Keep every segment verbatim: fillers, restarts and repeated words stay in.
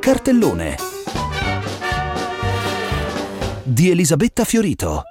Cartellone di Elisabetta Fiorito.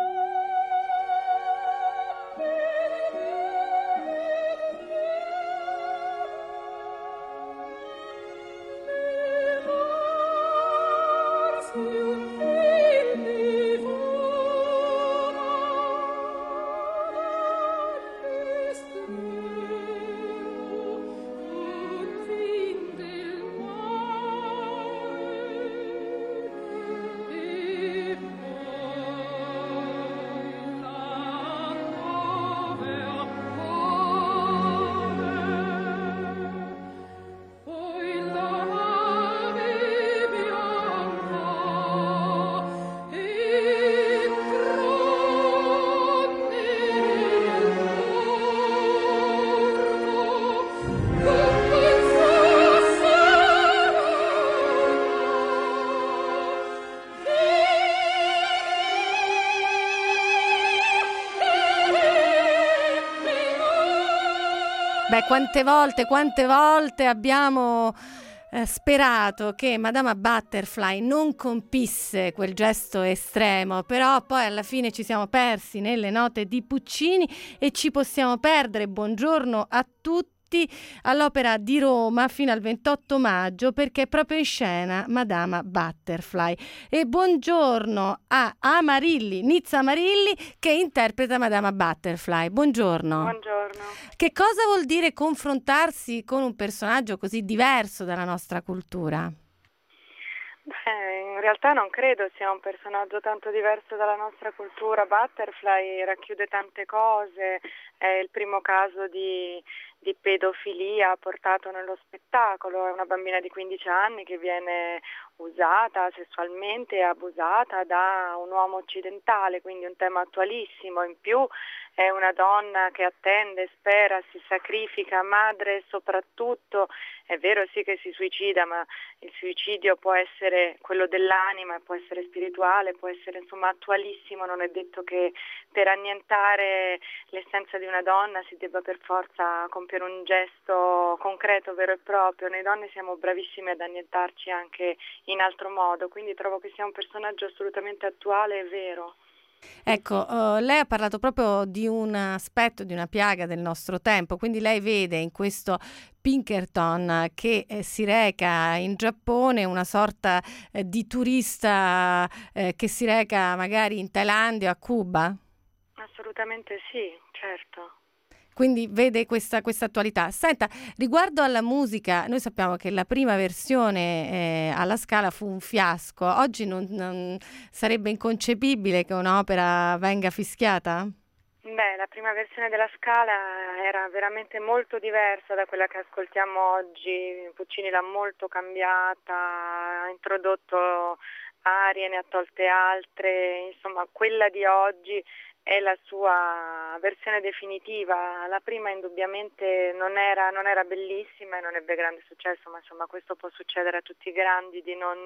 Beh, quante volte, quante volte abbiamo eh, sperato che Madama Butterfly non compisse quel gesto estremo, però poi alla fine ci siamo persi nelle note di Puccini e ci possiamo perdere. Buongiorno a tutti all'Opera di Roma fino al ventotto maggio, perché è proprio in scena Madama Butterfly. E buongiorno a Amarilli, Nizza Amarilli, che interpreta Madama Butterfly. Buongiorno. Buongiorno. Che cosa vuol dire confrontarsi con un personaggio così diverso dalla nostra cultura? Beh, in realtà non credo sia un personaggio tanto diverso dalla nostra cultura. Butterfly racchiude tante cose, è il primo caso di, di pedofilia portato nello spettacolo, è una bambina di quindici anni che viene usata sessualmente e abusata da un uomo occidentale, quindi un tema attualissimo. In più è una donna che attende, spera, si sacrifica, madre soprattutto. È vero sì che si suicida, ma il suicidio può essere quello dell'anima, può essere spirituale, può essere insomma attualissimo. Non è detto che per annientare l'essenza di una donna si debba per forza compiere un gesto concreto, vero e proprio. Noi donne siamo bravissime ad annientarci anche in altro modo, quindi trovo che sia un personaggio assolutamente attuale e vero. Ecco, uh, lei ha parlato proprio di un aspetto, di una piaga del nostro tempo, quindi lei vede in questo Pinkerton che eh, si reca in Giappone una sorta eh, di turista eh, che si reca magari in Thailandia o a Cuba? Assolutamente sì, certo. Quindi vede questa, questa attualità. Senta, riguardo alla musica, noi sappiamo che la prima versione eh, alla Scala fu un fiasco. Oggi non, non sarebbe inconcepibile che un'opera venga fischiata? Beh, la prima versione della Scala era veramente molto diversa da quella che ascoltiamo oggi. Puccini l'ha molto cambiata, ha introdotto arie, ne ha tolte altre, insomma quella di oggi è la sua versione definitiva. La prima indubbiamente non era, non era bellissima e non ebbe grande successo, ma insomma questo può succedere a tutti i grandi, di non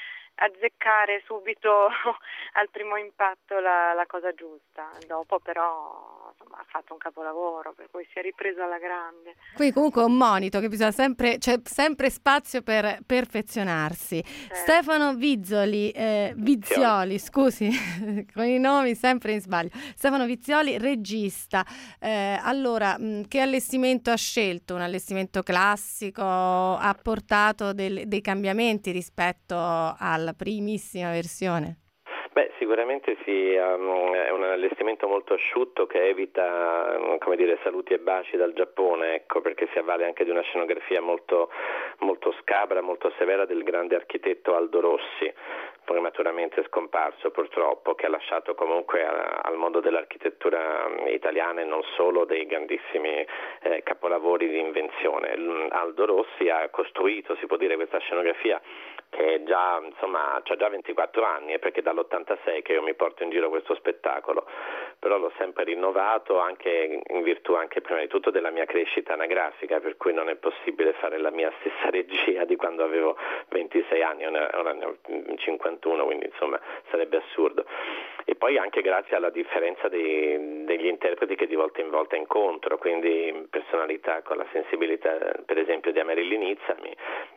azzeccare subito al primo impatto la, la cosa giusta. Dopo però insomma, ha fatto un capolavoro, per cui si è ripreso alla grande. Qui comunque è un monito che bisogna sempre, c'è sempre spazio per perfezionarsi. Certo. Stefano Vizzoli, eh, Vizioli, scusi, con i nomi sempre in sbaglio. Stefano Vizioli, regista. Eh, allora, mh, che allestimento ha scelto? Un allestimento classico? Ha portato del, dei cambiamenti rispetto alla primissima versione? Beh, sicuramente sì, um, è un allestimento molto asciutto che evita, come dire, saluti e baci dal Giappone, ecco, perché si avvale anche di una scenografia molto, molto scabra, molto severa del grande architetto Aldo Rossi, prematuramente scomparso purtroppo, che ha lasciato comunque a, al mondo dell'architettura italiana e non solo dei grandissimi eh, capolavori di invenzione. Aldo Rossi ha costruito, si può dire, questa scenografia che è già, insomma, c'ha già ventiquattro anni, è perché dall'ottantasei che io mi porto in giro questo spettacolo, però l'ho sempre rinnovato anche in virtù anche prima di tutto della mia crescita anagrafica, per cui non è possibile fare la mia stessa regia di quando avevo ventisei anni, ora ne ho cinquantuno, quindi insomma sarebbe assurdo. E poi anche grazie alla differenza dei, degli interpreti che di volta in volta incontro, quindi personalità con la sensibilità per esempio di Amarilli Nizza mi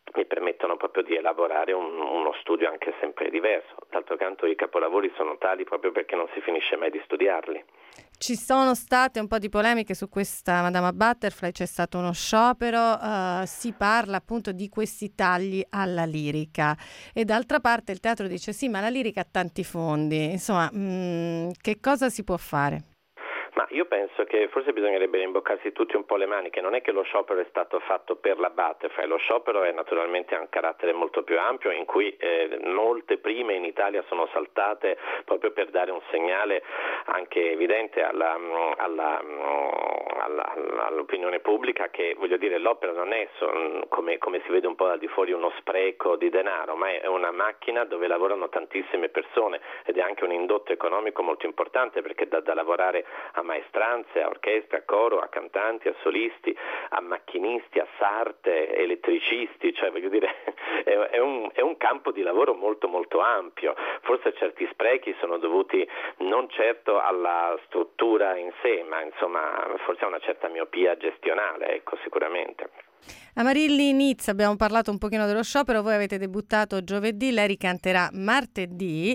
mi permettono proprio di elaborare un, uno studio anche sempre diverso. D'altro canto i capolavori sono tali proprio perché non si finisce mai di studiarli. Ci sono state un po' di polemiche su questa Madama Butterfly, c'è stato uno sciopero, uh, si parla appunto di questi tagli alla lirica e d'altra parte il teatro dice sì, ma la lirica ha tanti fondi, insomma, mh, che cosa si può fare? Ma io penso che forse bisognerebbe rimboccarsi tutti un po' le maniche. Non è che lo sciopero è stato fatto per la Butterfly, lo sciopero è naturalmente un carattere molto più ampio in cui eh, molte prime in Italia sono saltate proprio per dare un segnale anche evidente alla, alla, alla, all'opinione pubblica che, voglio dire, l'opera non è so, come, come si vede un po' al di fuori uno spreco di denaro, ma è una macchina dove lavorano tantissime persone ed è anche un indotto economico molto importante perché dà da lavorare a maestranze, a orchestre, a coro, a cantanti, a solisti, a macchinisti, a sarte, elettricisti, cioè voglio dire è, è, un, è un campo di lavoro molto molto ampio. Forse certi sprechi sono dovuti non certo alla struttura in sé, ma insomma forse a una certa miopia gestionale, ecco, sicuramente. Amarilli Nizza, abbiamo parlato un pochino dello sciopero, voi avete debuttato giovedì, lei ricanterà martedì.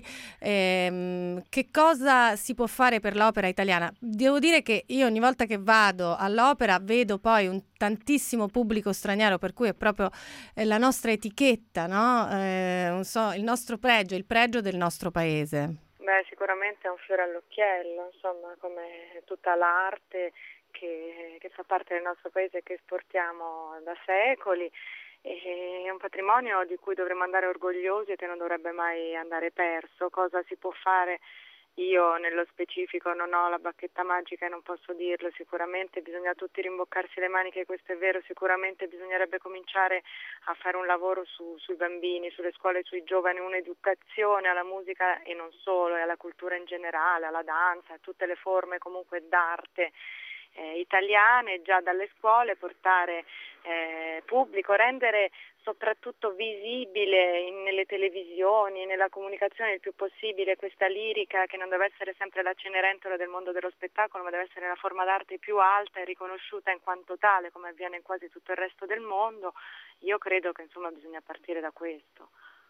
Ehm, che cosa si può fare per l'opera italiana? Devo dire che io ogni volta che vado all'opera vedo poi un tantissimo pubblico straniero, per cui è proprio eh, la nostra etichetta, no? Eh, non so, il nostro pregio, il pregio del nostro paese. Beh, sicuramente è un fiore all'occhiello, insomma, come tutta l'arte Che, che fa parte del nostro paese e che esportiamo da secoli. E è un patrimonio di cui dovremmo andare orgogliosi e che non dovrebbe mai andare perso. Cosa si può fare? Io nello specifico non ho la bacchetta magica e non posso dirlo, sicuramente bisogna tutti rimboccarsi le maniche, questo è vero, sicuramente bisognerebbe cominciare a fare un lavoro su, sui bambini, sulle scuole, sui giovani, un'educazione alla musica e non solo, e alla cultura in generale, alla danza, a tutte le forme comunque d'arte Eh, italiane già dalle scuole, portare eh, pubblico, rendere soprattutto visibile in, nelle televisioni, nella comunicazione il più possibile questa lirica che non deve essere sempre la cenerentola del mondo dello spettacolo, ma deve essere la forma d'arte più alta e riconosciuta in quanto tale, come avviene in quasi tutto il resto del mondo. Io credo che insomma bisogna partire da questo.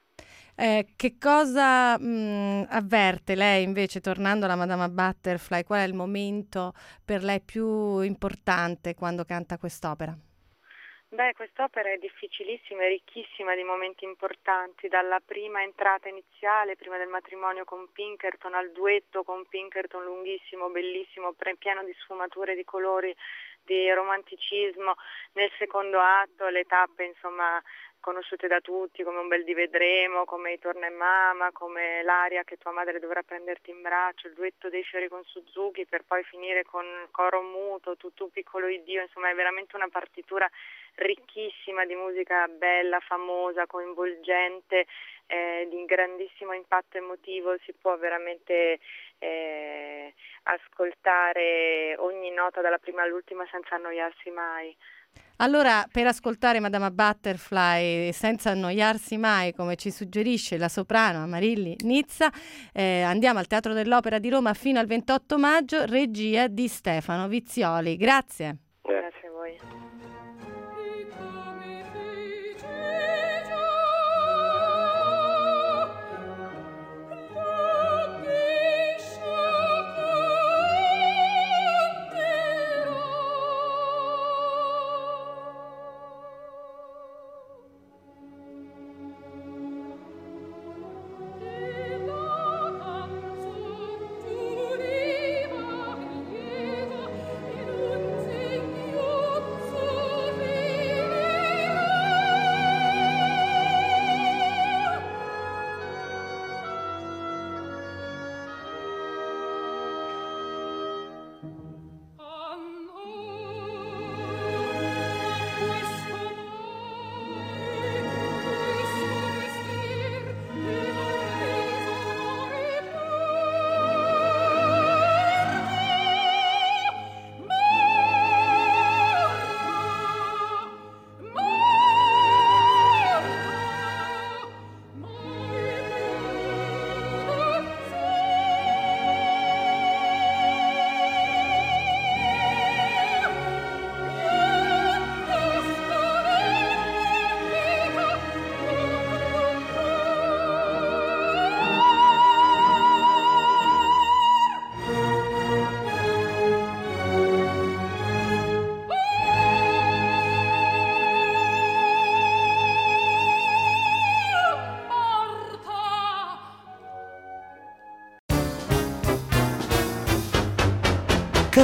Eh, che cosa mh, avverte lei invece, tornando alla Madama Butterfly, qual è il momento per lei più importante quando canta quest'opera? Beh, quest'opera è difficilissima e ricchissima di momenti importanti, dalla prima entrata iniziale, prima del matrimonio con Pinkerton, al duetto con Pinkerton lunghissimo, bellissimo, pieno di sfumature, di colori, di romanticismo, nel secondo atto le tappe insomma conosciute da tutti come Un bel di vedremo, come I torna e mamma, come l'aria che tua madre dovrà prenderti in braccio, il duetto dei fiori con Suzuki per poi finire con coro muto, tu tu piccolo Iddio, insomma è veramente una partitura ricchissima di musica bella, famosa, coinvolgente, eh, di grandissimo impatto emotivo, si può veramente eh, ascoltare ogni nota dalla prima all'ultima senza annoiarsi mai. Allora, per ascoltare Madama Butterfly senza annoiarsi mai, come ci suggerisce la soprano Amarilli Nizza, eh, andiamo al Teatro dell'Opera di Roma fino al ventotto maggio, regia di Stefano Vizioli. Grazie. Grazie a voi. So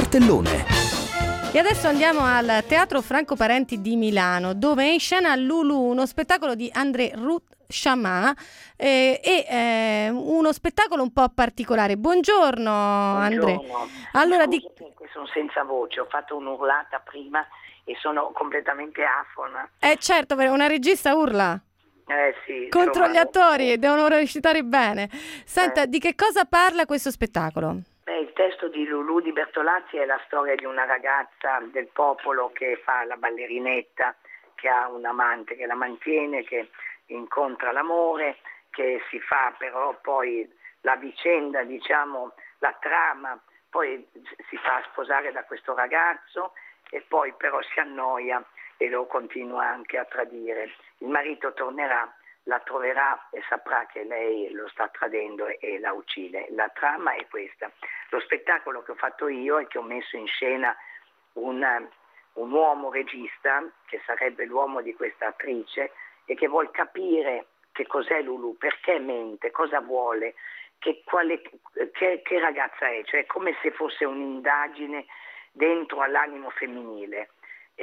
cartellone. E adesso andiamo al Teatro Franco Parenti di Milano, dove è in scena Lulu, uno spettacolo di André Roux Chaman, eh, e eh, uno spettacolo un po' particolare. Buongiorno, André. Buongiorno. Allora, Scusi, di... perché sono senza voce, ho fatto un'urlata prima e sono completamente afona. Eh certo, perché una regista urla Eh sì. contro insomma, gli attori, devono recitare bene. Senta, Eh. di che cosa parla questo spettacolo? Beh, il testo di Lulu di Bertolazzi è la storia di una ragazza del popolo che fa la ballerinetta, che ha un amante che la mantiene, che incontra l'amore, che si fa però poi la vicenda, diciamo, la trama, poi si fa sposare da questo ragazzo e poi però si annoia e lo continua anche a tradire. Il marito tornerà, la troverà e saprà che lei lo sta tradendo e, e la uccide. La trama è questa. Lo spettacolo che ho fatto io è che ho messo in scena un, un uomo regista, che sarebbe l'uomo di questa attrice, e che vuol capire che cos'è Lulu, perché mente, cosa vuole, che, quale, che, che ragazza è, cioè come se fosse un'indagine dentro all'animo femminile.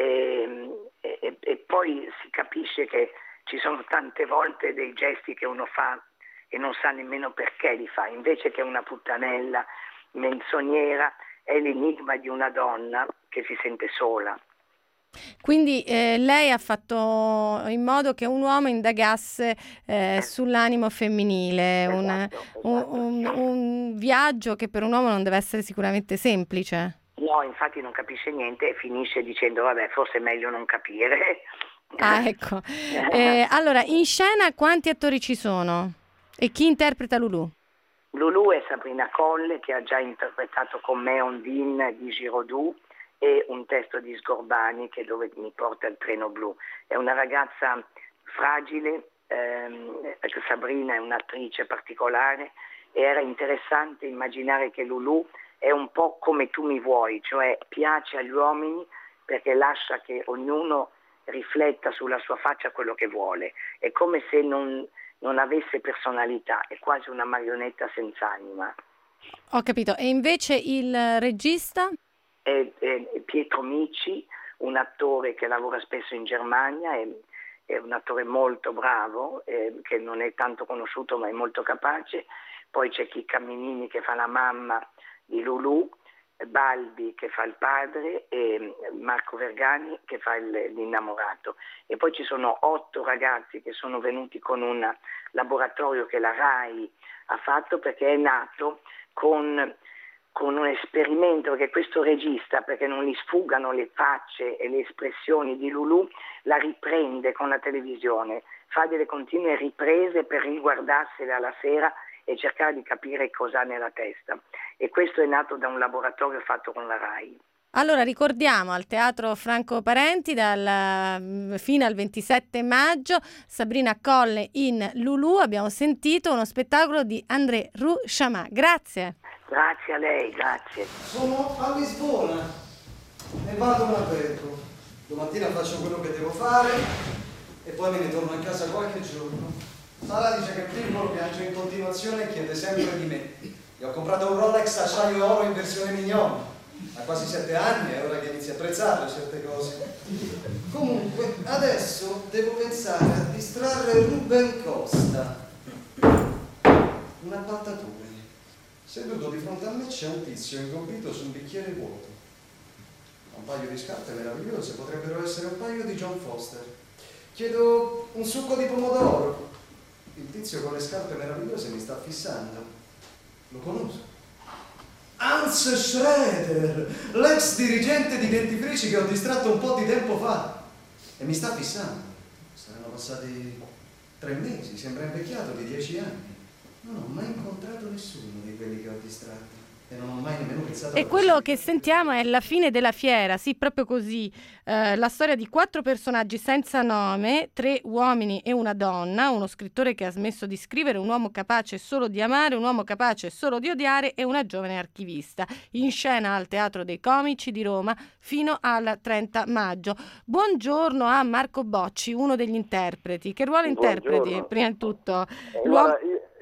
E, e, e poi si capisce che ci sono tante volte dei gesti che uno fa e non sa nemmeno perché li fa, invece che una puttanella menzognera è l'enigma di una donna che si sente sola. Quindi eh, lei ha fatto in modo che un uomo indagasse eh, sull'animo femminile, Esatto, un, esatto. un, un, un viaggio che per un uomo non deve essere sicuramente semplice. No, infatti non capisce niente e finisce dicendo vabbè, forse è meglio non capire. Ah, ecco. Eh, allora, in scena quanti attori ci sono? E chi interpreta Lulu? Lulu è Sabrina Colle, che ha già interpretato con me Ondine di Giraudoux e un testo di Sgorbani, che è Dove mi porta il treno blu. È una ragazza fragile, ehm, Sabrina è un'attrice particolare e era interessante immaginare che Lulu è un po' come tu mi vuoi, cioè piace agli uomini perché lascia che ognuno rifletta sulla sua faccia quello che vuole. È come se non, non avesse personalità, è quasi una marionetta senza anima. Ho capito. E invece il regista? È, è Pietro Mici, un attore che lavora spesso in Germania, è, è un attore molto bravo, eh, che non è tanto conosciuto ma è molto capace. Poi c'è Chicca Minini che fa la mamma di Lulu, Balbi che fa il padre e Marco Vergani che fa il, l'innamorato. E poi ci sono otto ragazzi che sono venuti con un laboratorio che la RAI ha fatto, perché è nato con, con un esperimento, perché questo regista, perché non gli sfuggano le facce e le espressioni di Lulu, la riprende con la televisione, fa delle continue riprese per riguardarsela alla sera e cercare di capire cosa ha nella testa. E questo è nato da un laboratorio fatto con la RAI. Allora ricordiamo al Teatro Franco Parenti dal, fino al ventisette maggio Sabrina Colle in Lulu. Abbiamo sentito uno spettacolo di André Roux Chaman. Grazie. Grazie a lei, grazie. Sono a Lisbona e vado a Alberto. Domattina faccio quello che devo fare e poi me ne torno a casa qualche giorno. Sara dice che Piccolo piange in continuazione e chiede sempre di me. Gli ho comprato un Rolex acciaio oro in versione mignon. Ha quasi sette anni, è ora che inizi a apprezzarle certe cose. Comunque, adesso devo pensare a distrarre Ruben Costa. Un appaltatore. Seduto di fronte a me c'è un tizio ingombito su un bicchiere vuoto. Un paio di scarpe meravigliose, potrebbero essere un paio di John Foster. Chiedo un succo di pomodoro. Il tizio con le scarpe meravigliose mi sta fissando. Lo conosco. Hans Schroeder, l'ex dirigente di dentifrici che ho distratto un po' di tempo fa. E mi sta fissando. Saranno passati tre mesi, sembra invecchiato di dieci anni. Non ho mai incontrato nessuno di quelli che ho distratto. E non ho mai nemmeno pensato a... E quello che sentiamo è la fine della fiera, sì, proprio così. Eh, la storia di quattro personaggi senza nome, tre uomini e una donna, uno scrittore che ha smesso di scrivere, un uomo capace solo di amare, un uomo capace solo di odiare e una giovane archivista. In scena al Teatro dei Comici di Roma fino al trenta maggio. Buongiorno a Marco Bocci, uno degli interpreti. Che ruolo interpreti? Buongiorno. Prima di tutto. Allora, io,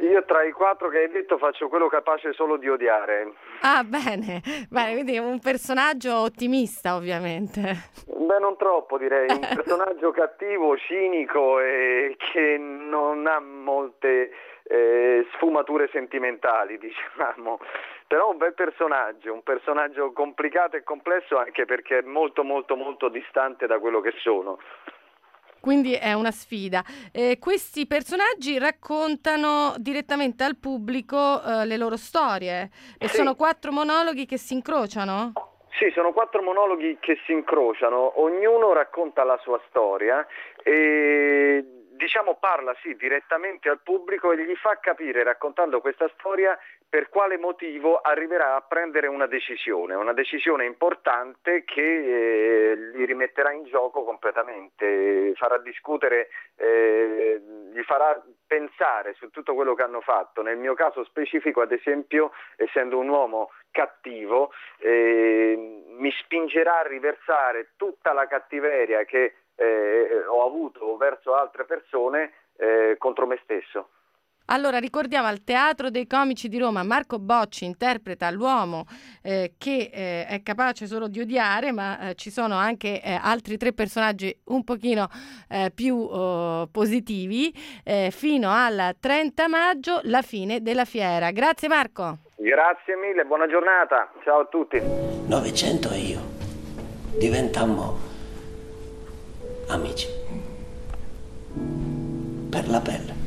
Io tra i quattro che hai detto faccio quello capace solo di odiare. Ah, bene, bene, quindi un personaggio ottimista, ovviamente. Beh, non troppo direi, un personaggio cattivo, cinico e che non ha molte eh, sfumature sentimentali, diciamo. Però un bel personaggio, un personaggio complicato e complesso anche perché è molto molto molto distante da quello che sono. Quindi è una sfida. Eh, questi personaggi raccontano direttamente al pubblico eh, le loro storie e Sì. sono quattro monologhi che si incrociano? Sì, sono quattro monologhi che si incrociano, ognuno racconta la sua storia e diciamo parla sì direttamente al pubblico e gli fa capire raccontando questa storia per quale motivo arriverà a prendere una decisione, una decisione importante che eh, li rimetterà in gioco completamente, farà discutere, eh, gli farà pensare su tutto quello che hanno fatto. Nel mio caso specifico, ad esempio, essendo un uomo cattivo, eh, mi spingerà a riversare tutta la cattiveria che eh, ho avuto verso altre persone eh, contro me stesso. Allora, ricordiamo al Teatro dei Comici di Roma, Marco Bocci interpreta l'uomo eh, che eh, è capace solo di odiare, ma eh, ci sono anche eh, altri tre personaggi un pochino eh, più oh, positivi, eh, fino al trenta maggio, la fine della fiera. Grazie Marco. Grazie mille, buona giornata, ciao a tutti. Novecento e io diventammo amici per la pelle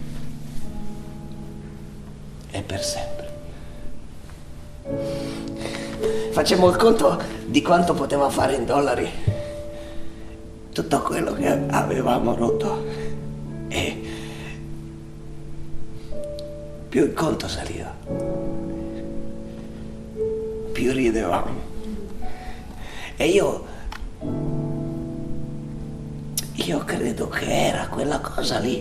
e per sempre. Facemmo il conto di quanto poteva fare in dollari tutto quello che avevamo rotto e più il conto saliva, più ridevamo. E io io credo che era quella cosa lì,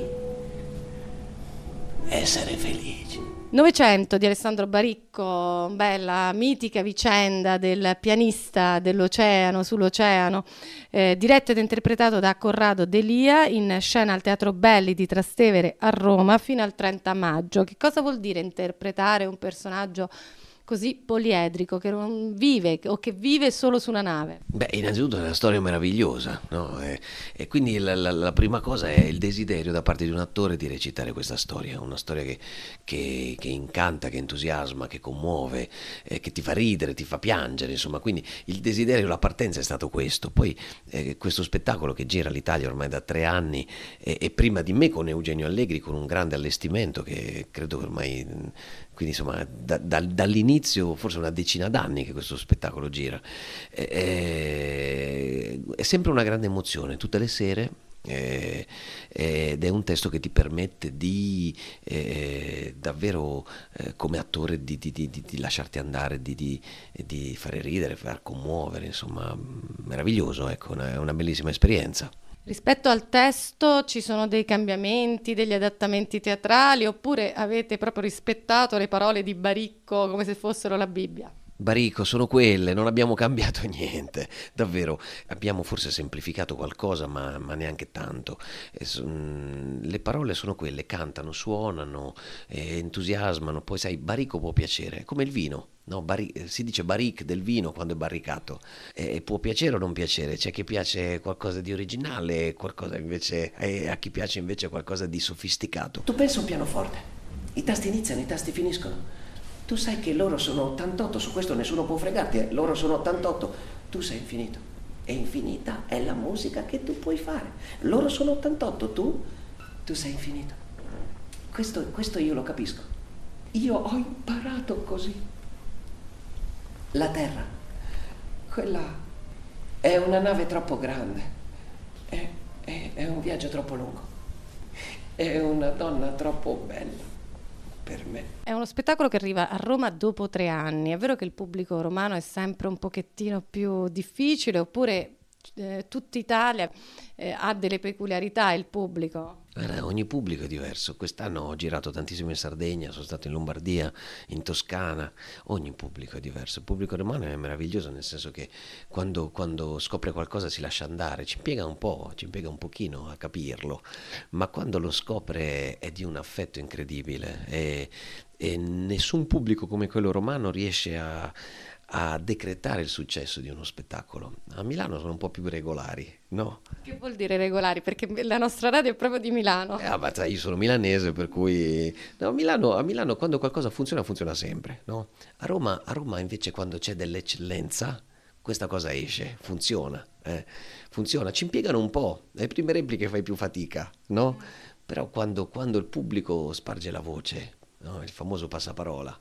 essere felici. Novecento di Alessandro Baricco, bella mitica vicenda del pianista dell'oceano, sull'oceano, eh, diretto ed interpretato da Corrado D'Elia, in scena al Teatro Belli di Trastevere a Roma fino al trenta maggio. Che cosa vuol dire interpretare un personaggio così poliedrico, che non vive o che vive solo su una nave? Beh, innanzitutto è una storia meravigliosa, no? E, e quindi la, la, la prima cosa è il desiderio da parte di un attore di recitare questa storia, una storia che, che, che incanta, che entusiasma, che commuove, eh, che ti fa ridere, ti fa piangere, insomma, quindi il desiderio, la partenza è stato questo. Poi eh, questo spettacolo che gira l'Italia ormai da tre anni e, e prima di me con Eugenio Allegri, con un grande allestimento che credo ormai, quindi insomma da, da, dall'inizio, forse una decina d'anni che questo spettacolo gira, è, è sempre una grande emozione tutte le sere, eh, ed è un testo che ti permette di eh, davvero eh, come attore di, di, di, di lasciarti andare, di, di, di fare ridere, far commuovere, insomma meraviglioso, ecco, è una bellissima esperienza. Rispetto al testo ci sono dei cambiamenti, degli adattamenti teatrali, oppure avete proprio rispettato le parole di Baricco come se fossero la Bibbia? Baricco, sono quelle, non abbiamo cambiato niente, davvero, abbiamo forse semplificato qualcosa, ma, ma neanche tanto. E son, le parole sono quelle, cantano, suonano, eh, entusiasmano, poi sai, Baricco può piacere, è come il vino. No, bari- si dice barrique del vino quando è barricato, e può piacere o non piacere, c'è chi piace qualcosa di originale, qualcosa invece, e a chi piace invece qualcosa di sofisticato. Tu pensa un pianoforte, i tasti iniziano, i tasti finiscono, tu sai che loro sono ottantotto, su questo nessuno può fregarti, eh? Loro sono ottantotto, tu sei infinito, e infinita è la musica che tu puoi fare, loro sono ottantotto, tu, tu sei infinito. Questo, questo io lo capisco, io ho imparato così. La Terra, quella è una nave troppo grande, è, è, è un viaggio troppo lungo, è una donna troppo bella per me. È uno spettacolo che arriva a Roma dopo tre anni, è vero che il pubblico romano è sempre un pochettino più difficile, oppure eh, tutta Italia eh, ha delle peculiarità il pubblico? Eh, ogni pubblico è diverso. Quest'anno ho girato tantissimo in Sardegna, sono stato in Lombardia, in Toscana. Ogni pubblico è diverso. Il pubblico romano è meraviglioso, nel senso che quando, quando scopre qualcosa si lascia andare, ci impiega un po', ci impiega un pochino a capirlo, ma quando lo scopre è di un affetto incredibile e, e nessun pubblico come quello romano riesce a, a decretare il successo di uno spettacolo. A Milano sono un po' più regolari, no? Che vuol dire regolari? Perché la nostra radio è proprio di Milano. Eh, ah, sai, io sono milanese, per cui no, a Milano, a Milano quando qualcosa funziona, funziona sempre, no? A Roma, a Roma invece quando c'è dell'eccellenza, questa cosa esce, funziona, eh? Funziona, ci impiegano un po', le prime repliche fai più fatica, no? Però quando, quando il pubblico sparge la voce, no? Il famoso passaparola,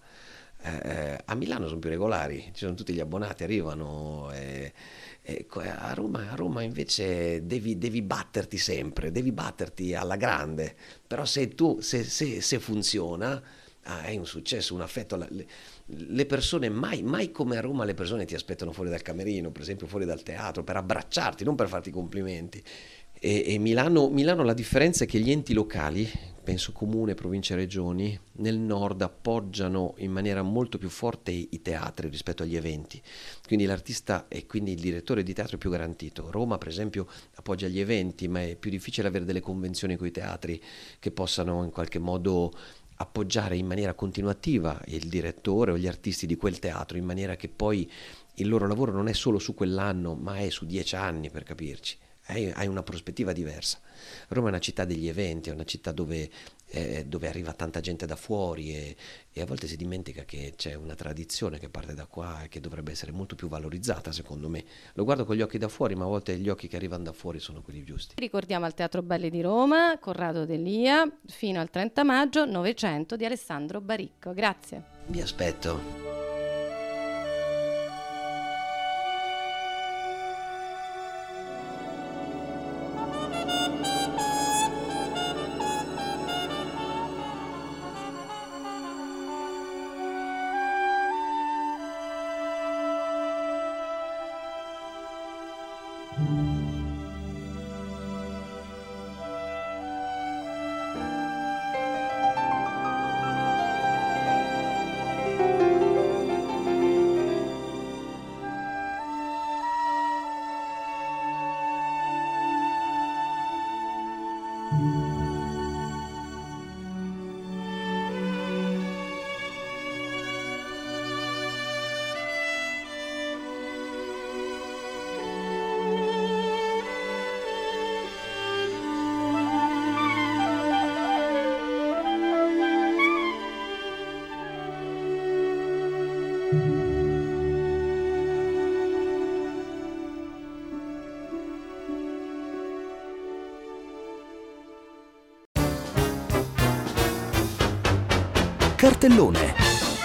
eh, a Milano sono più regolari, ci sono tutti gli abbonati, arrivano, eh, eh, a Roma, a Roma invece devi, devi batterti sempre, devi batterti alla grande, però se tu, se, se, se funziona, ah, è un successo, un affetto, le, le persone mai, mai come a Roma le persone ti aspettano fuori dal camerino, per esempio fuori dal teatro, per abbracciarti, non per farti complimenti. E, e Milano, Milano la differenza è che gli enti locali, penso comune, province e regioni, nel nord appoggiano in maniera molto più forte i, i teatri rispetto agli eventi, quindi l'artista e quindi il direttore di teatro è più garantito. Roma per esempio appoggia gli eventi, ma è più difficile avere delle convenzioni con i teatri che possano in qualche modo appoggiare in maniera continuativa il direttore o gli artisti di quel teatro, in maniera che poi il loro lavoro non è solo su quell'anno, ma è su dieci anni, per capirci. Hai, hai una prospettiva diversa. Roma è una città degli eventi, è una città dove, eh, dove arriva tanta gente da fuori e, e a volte si dimentica che c'è una tradizione che parte da qua e che dovrebbe essere molto più valorizzata, secondo me. Lo guardo con gli occhi da fuori, ma a volte gli occhi che arrivano da fuori sono quelli giusti. Ricordiamo al Teatro Belli di Roma, Corrado Delia, fino al trenta maggio, Novecento di Alessandro Baricco. Grazie. Vi aspetto. Cartellone.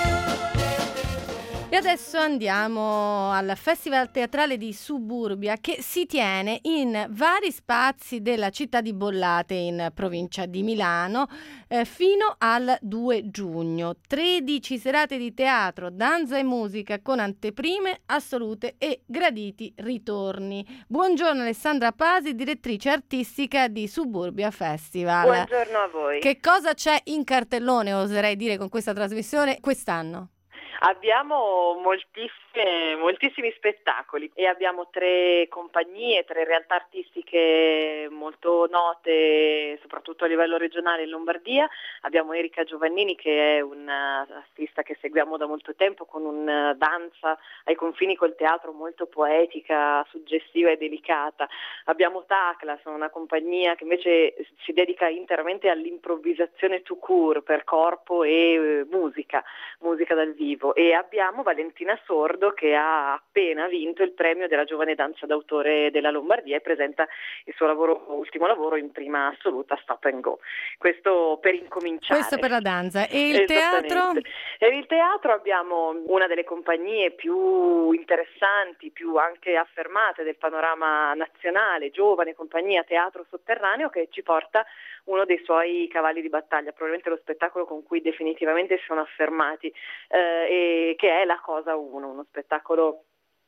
E adesso andiamo al Festival Teatrale di Suburbia, che si tiene in vari spazi della città di Bollate in provincia di Milano eh, fino al due giugno. tredici serate di teatro, danza e musica con anteprime assolute e graditi ritorni. Buongiorno Alessandra Pasi, direttrice artistica di Suburbia Festival. Buongiorno a voi. Che cosa c'è in cartellone, oserei dire, con questa trasmissione quest'anno? Abbiamo moltissime, moltissimi spettacoli e abbiamo tre compagnie, tre realtà artistiche molto note, soprattutto a livello regionale in Lombardia. Abbiamo Erika Giovannini, che è un'artista che seguiamo da molto tempo, con una danza ai confini col teatro molto poetica, suggestiva e delicata. Abbiamo Tacla, sono una compagnia che invece si dedica interamente all'improvvisazione tout court, per corpo e musica, musica dal vivo. E abbiamo Valentina Sordo, che ha appena vinto il premio della giovane danza d'autore della Lombardia e presenta il suo lavoro, ultimo lavoro in prima assoluta, Stop and Go. Questo per incominciare. Questo per la danza. E il teatro? E il teatro abbiamo una delle compagnie più interessanti, più anche affermate del panorama nazionale, giovane compagnia Teatro Sotterraneo, che ci porta uno dei suoi cavalli di battaglia, probabilmente lo spettacolo con cui definitivamente si sono affermati, eh, e che è La Cosa Uno, uno spettacolo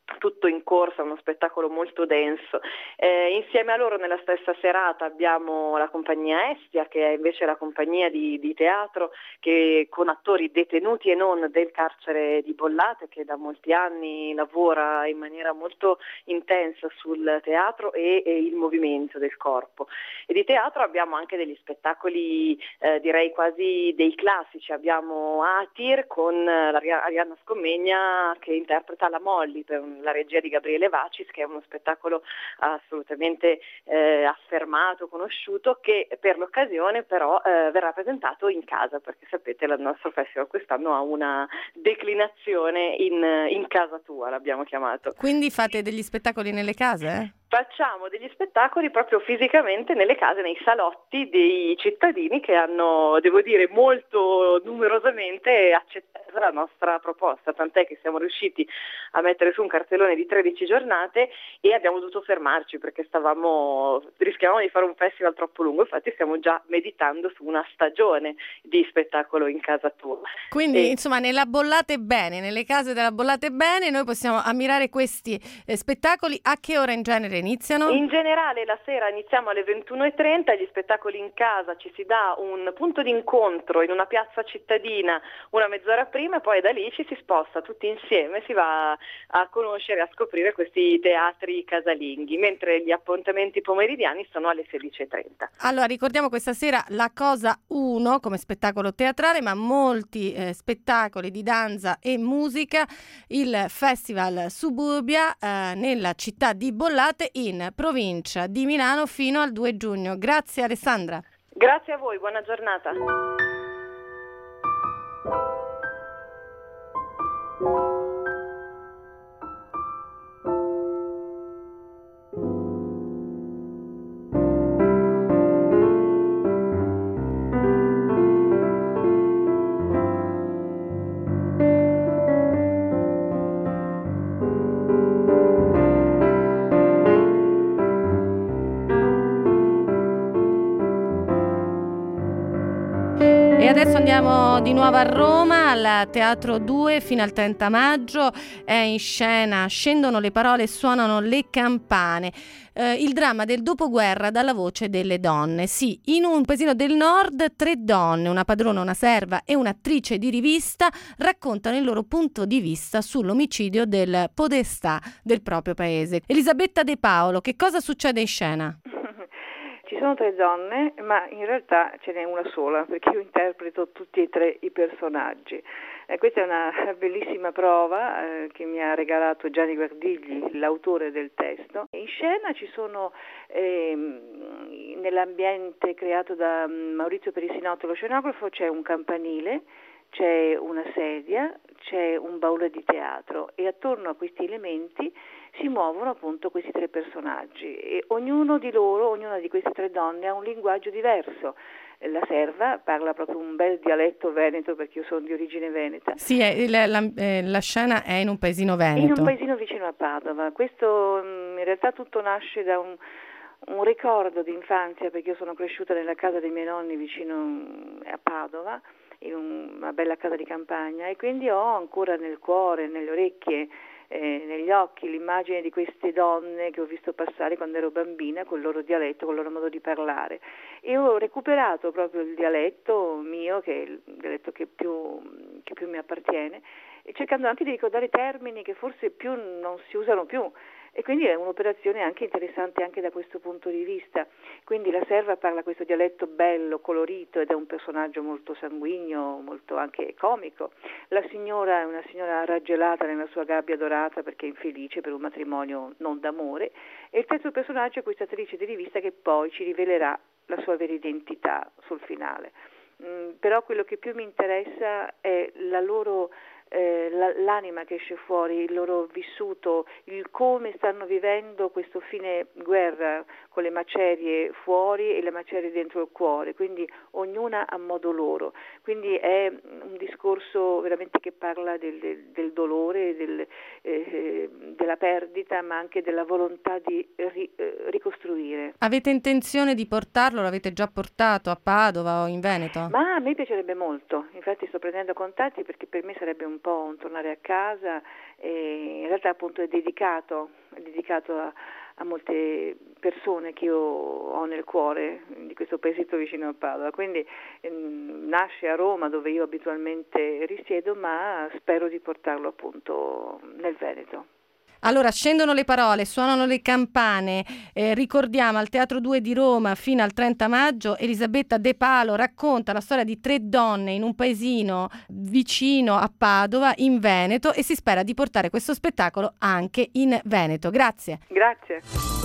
tutto in corsa, uno spettacolo molto denso. Eh, insieme a loro nella stessa serata abbiamo la compagnia Estia, che è invece la compagnia di, di teatro che con attori detenuti e non del carcere di Bollate, che da molti anni lavora in maniera molto intensa sul teatro e, e il movimento del corpo. E di teatro abbiamo anche degli spettacoli eh, direi quasi dei classici. Abbiamo Atir con Arianna Scommegna che interpreta la Molly per un la regia di Gabriele Vacis, che è uno spettacolo assolutamente eh, affermato, conosciuto, che per l'occasione però eh, verrà presentato in casa, perché sapete il nostro festival quest'anno ha una declinazione in, in casa tua, l'abbiamo chiamato. Quindi fate degli spettacoli nelle case? Facciamo degli spettacoli proprio fisicamente nelle case, nei salotti dei cittadini che hanno, devo dire, molto numerosamente accettato la nostra proposta, tant'è che siamo riusciti a mettere su un cartellone di tredici giornate e abbiamo dovuto fermarci perché stavamo rischiavamo di fare un festival troppo lungo, infatti stiamo già meditando su una stagione di spettacolo in casa tua. Quindi e... insomma nella Bollate Bene, nelle case della Bollate Bene noi possiamo ammirare questi eh, spettacoli. A che ora in genere iniziano? In generale la sera iniziamo alle ventuno e trenta, gli spettacoli in casa ci si dà un punto di incontro in una piazza cittadina una mezz'ora prima e poi da lì ci si sposta tutti insieme, si va a conoscere, a scoprire questi teatri casalinghi, mentre gli appuntamenti pomeridiani sono alle sedici e trenta. Allora ricordiamo questa sera La Cosa uno come spettacolo teatrale, ma molti eh, spettacoli di danza e musica, il Festival Suburbia eh, nella città di Bollate in provincia di Milano fino al due giugno. Grazie Alessandra. Grazie a voi, buona giornata. E adesso andiamo di nuovo a Roma, al Teatro due fino al trenta maggio. È in scena Scendono le parole e suonano le campane. Eh, il dramma del dopoguerra dalla voce delle donne. Sì, in un paesino del nord tre donne, una padrona, una serva e un'attrice di rivista raccontano il loro punto di vista sull'omicidio del podestà del proprio paese. Elisabetta De Paolo, che cosa succede in scena? Ci sono tre donne, ma in realtà ce n'è una sola, perché io interpreto tutti e tre i personaggi. Eh, questa è una bellissima prova eh, che mi ha regalato Gianni Guardigli, l'autore del testo. In scena ci sono, eh, nell'ambiente creato da Maurizio Perissinotto, lo scenografo, c'è un campanile, c'è una sedia, c'è un baule di teatro e attorno a questi elementi si muovono appunto questi tre personaggi e ognuno di loro, ognuna di queste tre donne ha un linguaggio diverso. La serva parla proprio un bel dialetto veneto, perché io sono di origine veneta. Sì, è, la, la, eh, la scena è in un paesino veneto. In un paesino vicino a Padova. Questo in realtà tutto nasce da un, un ricordo di infanzia, perché io sono cresciuta nella casa dei miei nonni vicino a Padova, in una bella casa di campagna, e quindi ho ancora nel cuore, nelle orecchie, eh, negli occhi l'immagine di queste donne che ho visto passare quando ero bambina, col loro dialetto, col loro modo di parlare, e ho recuperato proprio il dialetto mio, che è il dialetto che più, che più mi appartiene, e cercando anche di ricordare termini che forse più non si usano più. E quindi è un'operazione anche interessante anche da questo punto di vista. Quindi la serva parla questo dialetto bello, colorito, ed è un personaggio molto sanguigno, molto anche comico. La signora è una signora raggelata nella sua gabbia dorata perché è infelice per un matrimonio non d'amore. E il terzo personaggio è questa attrice di rivista che poi ci rivelerà la sua vera identità sul finale. Mm, però quello che più mi interessa è la loro... Eh, l'anima che esce fuori, il loro vissuto, il come stanno vivendo questo fine guerra con le macerie fuori e le macerie dentro il cuore, quindi ognuna a modo loro. Quindi è un discorso veramente che parla del, del, del dolore, del, eh, della perdita, ma anche della volontà di ri, eh, ricostruire. Avete intenzione di portarlo? L'avete già portato a Padova o in Veneto? Ma a me piacerebbe molto, infatti sto prendendo contatti perché per me sarebbe un po' un tornare a casa e in realtà appunto è dedicato, è dedicato a, a molte persone che io ho nel cuore di questo paesetto vicino a Padova, quindi ehm, nasce a Roma dove io abitualmente risiedo, ma spero di portarlo appunto nel Veneto. Allora, scendono le parole, suonano le campane, eh, ricordiamo al Teatro due di Roma fino al trenta maggio Elisabetta De Palo racconta la storia di tre donne in un paesino vicino a Padova, in Veneto, e si spera di portare questo spettacolo anche in Veneto. Grazie. Grazie.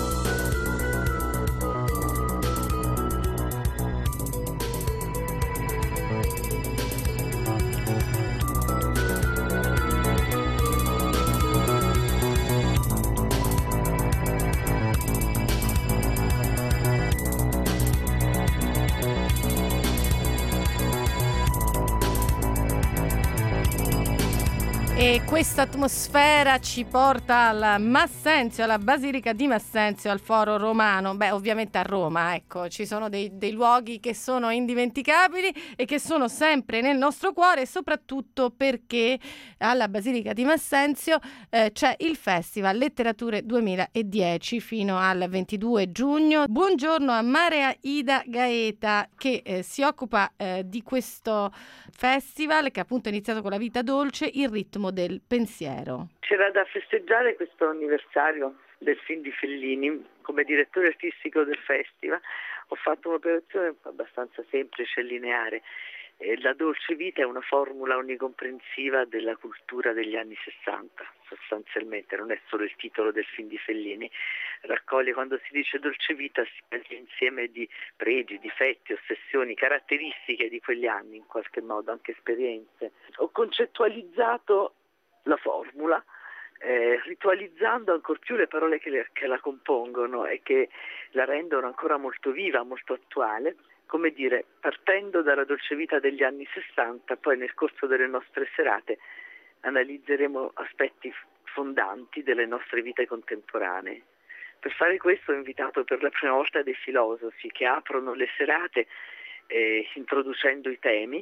E questa atmosfera ci porta al Massenzio, alla Basilica di Massenzio, al Foro Romano. Beh, ovviamente a Roma, ecco, ci sono dei, dei luoghi che sono indimenticabili e che sono sempre nel nostro cuore, soprattutto perché alla Basilica di Massenzio eh, c'è il Festival Letterature duemiladieci fino al ventidue giugno. Buongiorno a Maria Ida Gaeta che eh, si occupa eh, di questo festival che appunto è iniziato con La vita dolce, il ritmo del pensiero. C'era da festeggiare questo anniversario del film di Fellini. Come direttore artistico del festival ho fatto un'operazione abbastanza semplice e lineare. La dolce vita è una formula onnicomprensiva della cultura degli anni sessanta, sostanzialmente, non è solo il titolo del film di Fellini, raccoglie, quando si dice dolce vita si pensa insieme di pregi, difetti, ossessioni, caratteristiche di quegli anni, in qualche modo anche esperienze. Ho concettualizzato la formula, eh, ritualizzando ancor più le parole che, le, che la compongono e che la rendono ancora molto viva, molto attuale. Come dire, partendo dalla dolce vita degli anni sessanta, poi nel corso delle nostre serate analizzeremo aspetti fondanti delle nostre vite contemporanee. Per fare questo ho invitato per la prima volta dei filosofi che aprono le serate eh, introducendo i temi,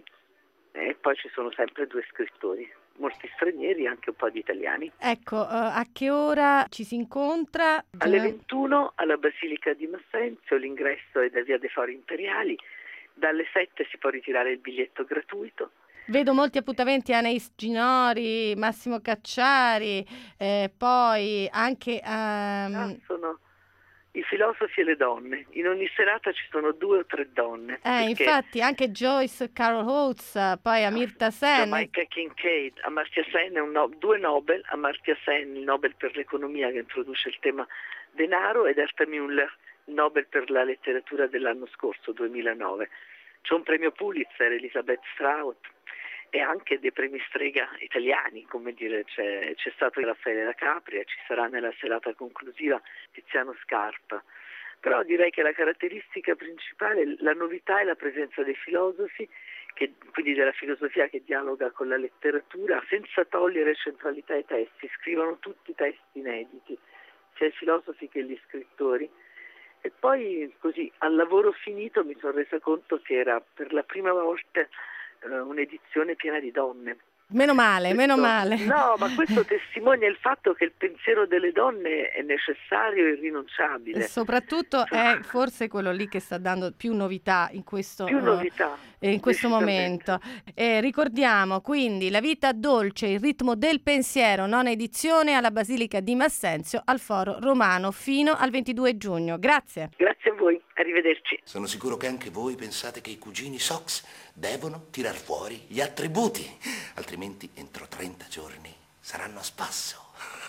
e poi ci sono sempre due scrittori, molti stranieri e anche un po' di italiani. Ecco, uh, a che ora ci si incontra? Alle ventuno alla Basilica di Massenzio, l'ingresso è da via dei Fori Imperiali, dalle sette si può ritirare il biglietto gratuito. Vedo molti appuntamenti a Anais Ginori, Massimo Cacciari, eh, poi anche... Um... Ah, sono i filosofi e le donne. In ogni serata ci sono due o tre donne. Eh, perché... infatti anche Joyce Carol Oates, poi Amartya Sen. Jamaica Kincaid, Amartya Sen è un no... due Nobel, Amartya Sen il Nobel per l'economia che introduce il tema denaro, ed Herta Müller il Nobel per la letteratura dell'anno scorso, duemilanove. C'è un premio Pulitzer, Elisabeth Strout, e anche dei premi strega italiani, come dire, c'è, c'è stato Raffaele La Capria, ci sarà nella serata conclusiva Tiziano Scarpa. Però direi che la caratteristica principale, la novità è la presenza dei filosofi, che, quindi della filosofia che dialoga con la letteratura senza togliere centralità ai testi, scrivono tutti testi inediti, sia i filosofi che gli scrittori. E poi così al lavoro finito mi sono resa conto che era per la prima volta un'edizione piena di donne. Meno male, questo, meno male. No, ma questo testimonia il fatto che il pensiero delle donne è necessario e irrinunciabile. E soprattutto è forse quello lì che sta dando più novità in questo, più novità, uh, in questo momento. E ricordiamo quindi La vita dolce, il ritmo del pensiero, nona edizione alla Basilica di Massenzio al Foro Romano fino al ventidue giugno. Grazie. Grazie a voi, arrivederci. Sono sicuro che anche voi pensate che i cugini Sox devono tirar fuori gli attributi, altrimenti entro trenta giorni saranno a spasso.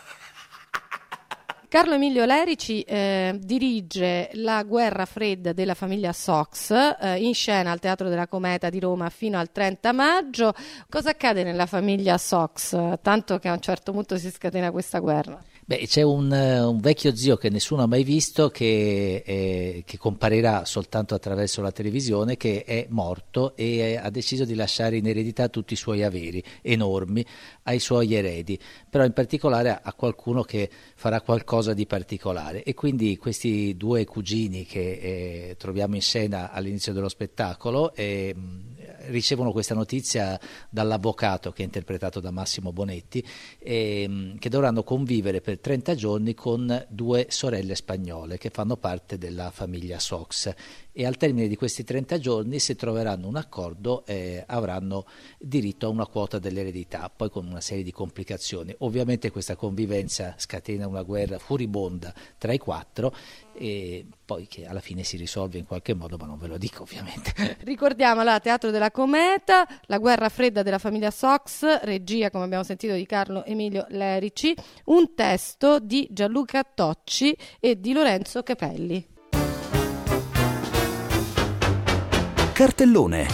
Carlo Emilio Lerici eh, dirige La guerra fredda della famiglia Sox, eh, in scena al Teatro della Cometa di Roma fino al trenta maggio. Cosa accade nella famiglia Sox, tanto che a un certo punto si scatena questa guerra? Beh, c'è un, un vecchio zio che nessuno ha mai visto, che, eh, che comparirà soltanto attraverso la televisione, che è morto e ha deciso di lasciare in eredità tutti i suoi averi enormi ai suoi eredi, però in particolare a qualcuno che farà qualcosa di particolare, e quindi questi due cugini che eh, troviamo in scena all'inizio dello spettacolo eh, ricevono questa notizia dall'avvocato, che è interpretato da Massimo Bonetti, eh, che dovranno convivere per trenta giorni con due sorelle spagnole che fanno parte della famiglia Sox, e al termine di questi trenta giorni, se troveranno un accordo, eh, avranno diritto a una quota dell'eredità, poi con una serie di complicazioni. Ovviamente questa convivenza scatena una guerra furibonda tra i quattro, e poi che alla fine si risolve in qualche modo, ma non ve lo dico ovviamente. Ricordiamo la Teatro della Cometa, La guerra fredda della famiglia Sox, regia, come abbiamo sentito, di Carlo Emilio Lerici, un testo di Gianluca Tocci e di Lorenzo Capelli. Cartellone.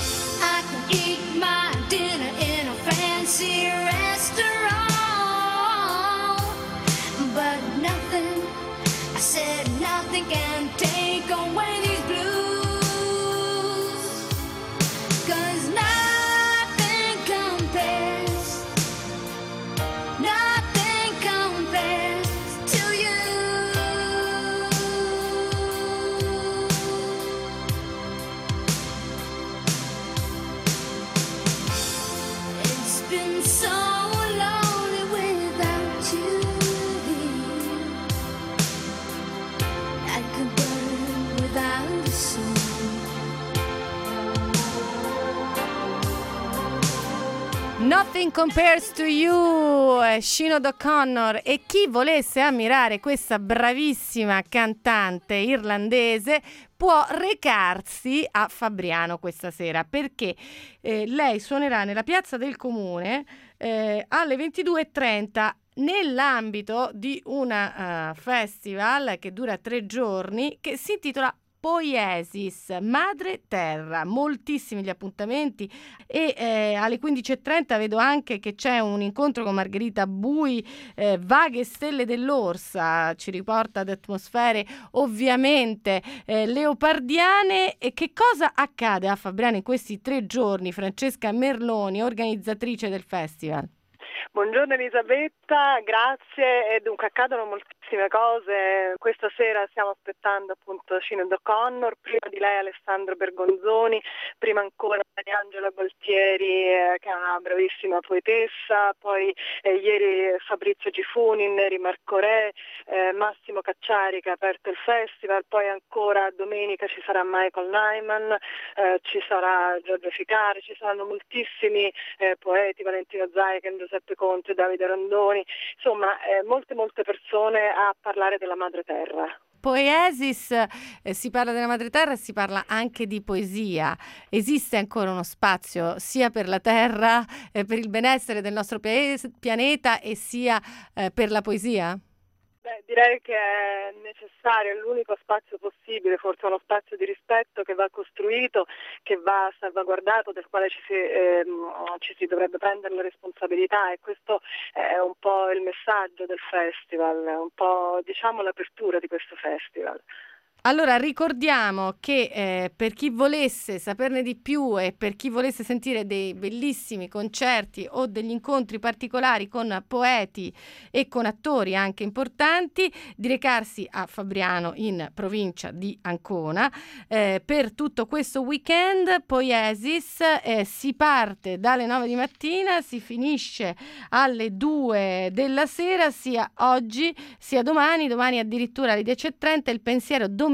Nothing Compares to You, Sinead O'Connor. E chi volesse ammirare questa bravissima cantante irlandese può recarsi a Fabriano questa sera, perché eh, lei suonerà nella piazza del Comune eh, alle ventidue e trenta nell'ambito di una uh, festival che dura tre giorni, che si intitola Poiesis, Madre Terra. Moltissimi gli appuntamenti, e eh, alle quindici e trenta vedo anche che c'è un incontro con Margherita Bui, eh, Vaghe stelle dell'Orsa, ci riporta ad atmosfere ovviamente eh, leopardiane. E che cosa accade a Fabriano in questi tre giorni? Francesca Merloni, organizzatrice del festival. Buongiorno Elisabetta, grazie. E dunque accadono moltissime cose. Questa sera stiamo aspettando appunto Sinead O'Connor, prima di lei Alessandro Bergonzoni, prima ancora Mariangela Gualtieri eh, che è una bravissima poetessa, poi eh, ieri Fabrizio Gifuni, Neri Marco Re, eh, Massimo Cacciari che ha aperto il festival, poi ancora domenica ci sarà Michael Nyman, eh, ci sarà Giorgio Ficari, ci saranno moltissimi eh, poeti, Valentino Zaiken, Giuseppe Conte, Davide Randoni, insomma eh, molte molte persone a parlare della madre terra. Poiesis, eh, si parla della madre terra e si parla anche di poesia. Esiste ancora uno spazio sia per la terra, eh, per il benessere del nostro pianeta, e sia eh, per la poesia? Beh, direi che è necessario, è l'unico spazio possibile, forse uno spazio di rispetto che va costruito, che va salvaguardato, del quale ci si, ehm, ci si dovrebbe prendere la responsabilità, e questo è un po' il messaggio del festival, un po' diciamo l'apertura di questo festival. Allora ricordiamo che eh, per chi volesse saperne di più e per chi volesse sentire dei bellissimi concerti o degli incontri particolari con poeti e con attori anche importanti, di recarsi a Fabriano in provincia di Ancona eh, per tutto questo weekend. Poiesis eh, si parte dalle nove di mattina, si finisce alle due della sera, sia oggi sia domani, domani addirittura alle dieci e trenta il pensiero dominante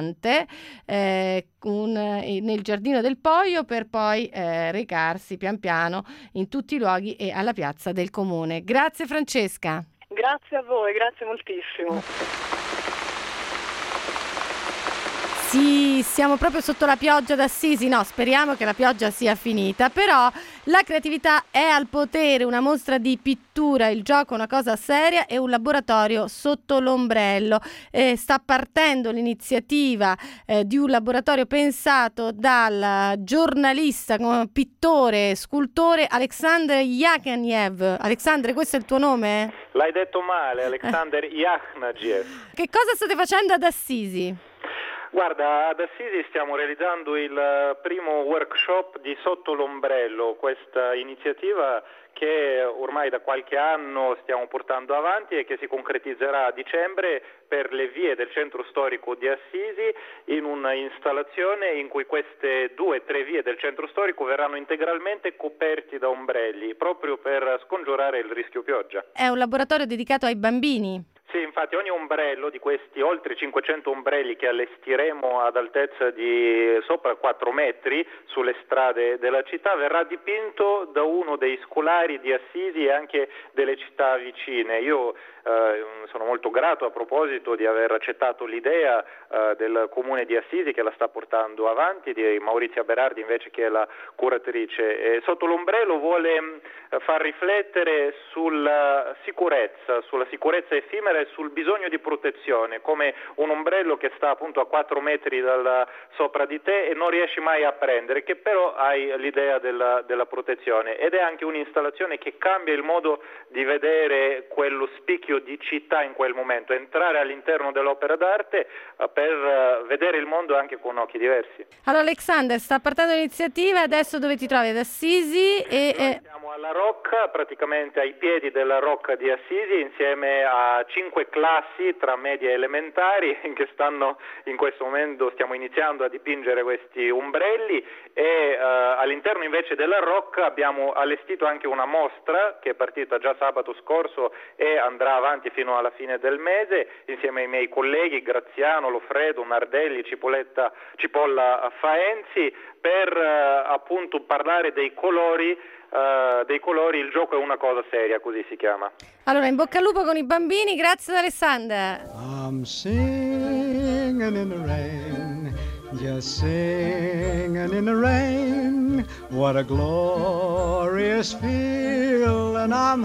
eh, un, eh, nel Giardino del Poio, per poi eh, recarsi pian piano in tutti i luoghi e alla piazza del Comune. Grazie Francesca. Grazie a voi, grazie moltissimo. Sì, siamo proprio sotto la pioggia d'Assisi, no, speriamo che la pioggia sia finita, però La creatività è al potere, una mostra di pittura, il gioco è una cosa seria e un laboratorio sotto l'ombrello. Eh, sta partendo l'iniziativa eh, di un laboratorio pensato dal giornalista, pittore, scultore Alexander Yakovlev. Alexander, questo è il tuo nome? L'hai detto male, Alexander Yakovlev. Che cosa state facendo ad Assisi? Guarda, ad Assisi stiamo realizzando il primo workshop di Sotto l'ombrello, questa iniziativa che ormai da qualche anno stiamo portando avanti e che si concretizzerà a dicembre per le vie del centro storico di Assisi, in una installazione in cui queste due o tre vie del centro storico verranno integralmente coperti da ombrelli, proprio per scongiurare il rischio pioggia. È un laboratorio dedicato ai bambini? Sì, infatti ogni ombrello di questi oltre cinquecento ombrelli che allestiremo ad altezza di sopra quattro metri sulle strade della città verrà dipinto da uno dei scolari di Assisi e anche delle città vicine. Io eh, sono molto grato a proposito di aver accettato l'idea eh, del comune di Assisi, che la sta portando avanti, di Maurizia Berardi invece, che è la curatrice. E Sotto l'ombrello vuole eh, far riflettere sulla sicurezza, sulla sicurezza effimera e sul bisogno di protezione, come un ombrello che sta appunto a quattro metri dal, sopra di te e non riesci mai a prendere, che però hai l'idea della, della protezione. Ed è anche un'installazione che cambia il modo di vedere quello spicchio di città in quel momento, entrare all'interno dell'opera d'arte uh, per uh, vedere il mondo anche con occhi diversi. Allora Alexander, sta partendo l'iniziativa, adesso dove ti trovi? Ad Assisi? E, Noi siamo alla Rocca, praticamente ai piedi della Rocca di Assisi, insieme a cinque classi tra medie e elementari che stanno in questo momento, stiamo iniziando a dipingere questi ombrelli e uh, all'interno invece della Rocca abbiamo allestito anche una mostra che è partita già sabato scorso e andrà avanti fino alla fine del mese insieme ai miei colleghi Graziano, Lofredo, Nardelli, Cipoletta, Cipolla Faenzi per uh, appunto parlare dei colori. Uh, dei colori, il gioco è una cosa seria, così si chiama. Allora, in bocca al lupo con i bambini, grazie ad Alexander. I'm singing in the rain, just singing in the rain, what a glorious feeling, I'm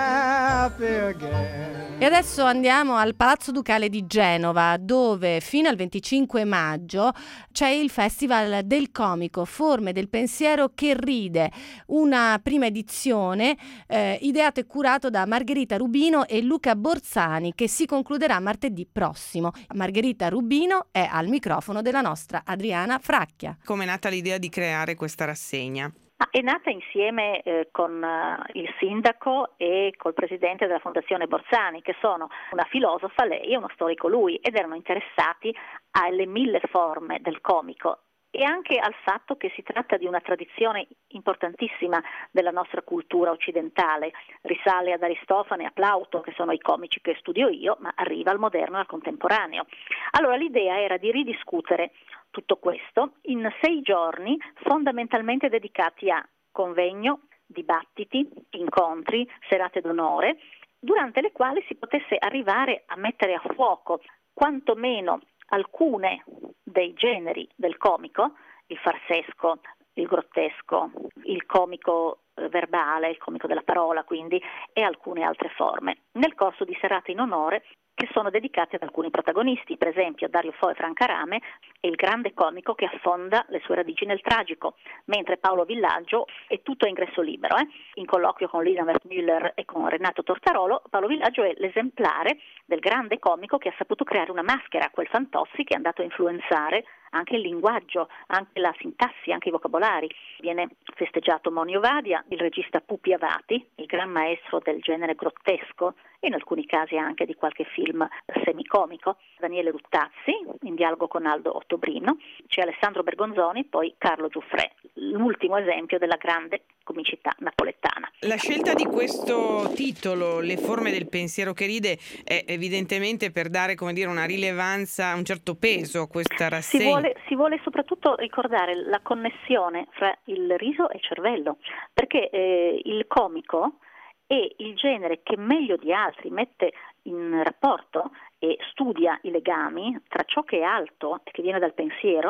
happy again. E adesso andiamo al Palazzo Ducale di Genova, dove fino al venticinque maggio c'è il Festival del Comico, Forme del pensiero che ride, una prima edizione eh, ideato e curato da Margherita Rubino e Luca Borsani, che si concluderà martedì prossimo. Margherita Rubino è al microfono della nostra Adriana Fracchia. Come è nata l'idea di creare questa rassegna? È nata insieme eh, con uh, il sindaco e col presidente della Fondazione Borsani, che sono una filosofa lei e uno storico lui, ed erano interessati alle mille forme del comico e anche al fatto che si tratta di una tradizione importantissima della nostra cultura occidentale. Risale ad Aristofane e a Plauto, che sono i comici che studio io, ma arriva al moderno e al contemporaneo. Allora l'idea era di ridiscutere tutto questo in sei giorni fondamentalmente dedicati a convegno, dibattiti, incontri, serate d'onore, durante le quali si potesse arrivare a mettere a fuoco quantomeno alcune dei generi del comico, il farsesco, il grottesco, il comico verbale, il comico della parola quindi, e alcune altre forme, nel corso di serate in onore che sono dedicate ad alcuni protagonisti, per esempio Dario Fo e Franca Rame è il grande comico che affonda le sue radici nel tragico, mentre Paolo Villaggio è tutto a ingresso libero. Eh? In colloquio con Lina Wertmüller e con Renato Tortarolo, Paolo Villaggio è l'esemplare del grande comico che ha saputo creare una maschera, quel Fantozzi che è andato a influenzare anche il linguaggio, anche la sintassi, anche i vocabolari. Viene festeggiato Monio Vadia, il regista Pupi Avati, il gran maestro del genere grottesco e in alcuni casi anche di qualche film semicomico, Daniele Ruttazzi, in dialogo con Aldo Ottobrino, c'è Alessandro Bergonzoni, poi Carlo Giuffrè, l'ultimo esempio della grande comicità napoletana. La scelta di questo titolo, Le forme del pensiero che ride, è evidentemente per dare, come dire, una rilevanza, un certo peso a questa rassegna. Si vuole, si vuole soprattutto ricordare la connessione fra il riso e il cervello, perché eh, il comico è il genere che meglio di altri mette in rapporto e studia i legami tra ciò che è alto e che viene dal pensiero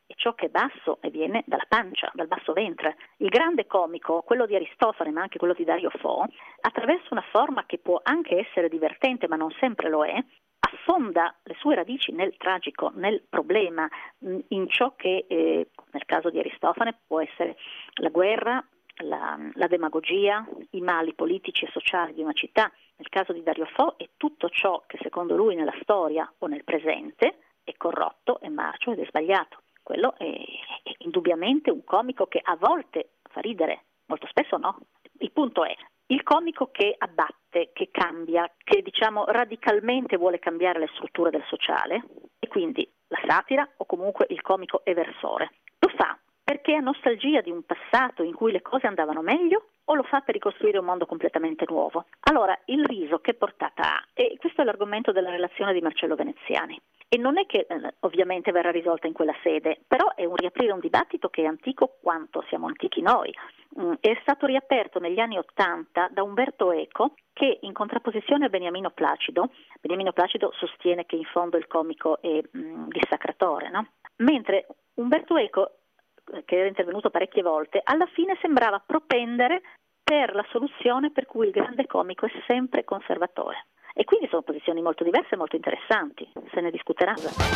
è ciò che è basso e viene dalla pancia, dal basso ventre. Il grande comico, quello di Aristofane ma anche quello di Dario Fo, attraverso una forma che può anche essere divertente ma non sempre lo è, affonda le sue radici nel tragico, nel problema, in ciò che eh, nel caso di Aristofane può essere la guerra, la, la demagogia, i mali politici e sociali di una città. Nel caso di Dario Fo è tutto ciò che secondo lui nella storia o nel presente è corrotto, è marcio ed è sbagliato. Quello è, è indubbiamente un comico che a volte fa ridere, molto spesso no. Il punto è il comico che abbatte, che cambia, che diciamo radicalmente vuole cambiare le strutture del sociale, e quindi la satira o comunque il comico eversore. Lo fa perché ha nostalgia di un passato in cui le cose andavano meglio o lo fa per ricostruire un mondo completamente nuovo? Allora, il riso che portata ha? E questo è l'argomento della relazione di Marcello Veneziani. E non è che eh, ovviamente verrà risolta in quella sede, però è un riaprire un dibattito che è antico quanto siamo antichi noi. Mm, è stato riaperto negli anni Ottanta da Umberto Eco, che in contrapposizione a Beniamino Placido, Beniamino Placido sostiene che in fondo il comico è mm, dissacratore, no? Mentre Umberto Eco, che era intervenuto parecchie volte, alla fine sembrava propendere per la soluzione per cui il grande comico è sempre conservatore. E quindi sono posizioni molto diverse e molto interessanti, se ne discuterà.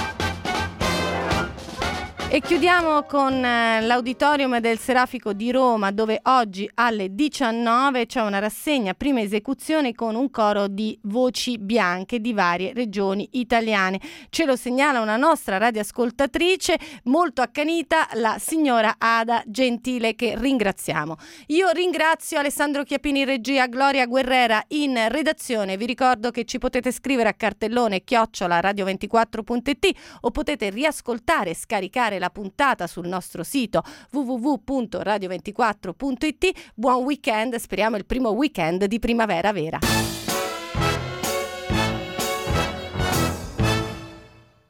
E chiudiamo con eh, l'Auditorium del Serafico di Roma, dove oggi alle diciannove c'è una rassegna prima esecuzione con un coro di voci bianche di varie regioni italiane. Ce lo segnala una nostra radioascoltatrice molto accanita, la signora Ada Gentile, che ringraziamo. Io ringrazio Alessandro Chiappini in regia, Gloria Guerrera in redazione. Vi ricordo che ci potete scrivere a cartellone chiocciola radio ventiquattro punto it o potete riascoltare e scaricare la puntata sul nostro sito w w w punto radio ventiquattro punto it. Buon weekend, speriamo il primo weekend di primavera vera.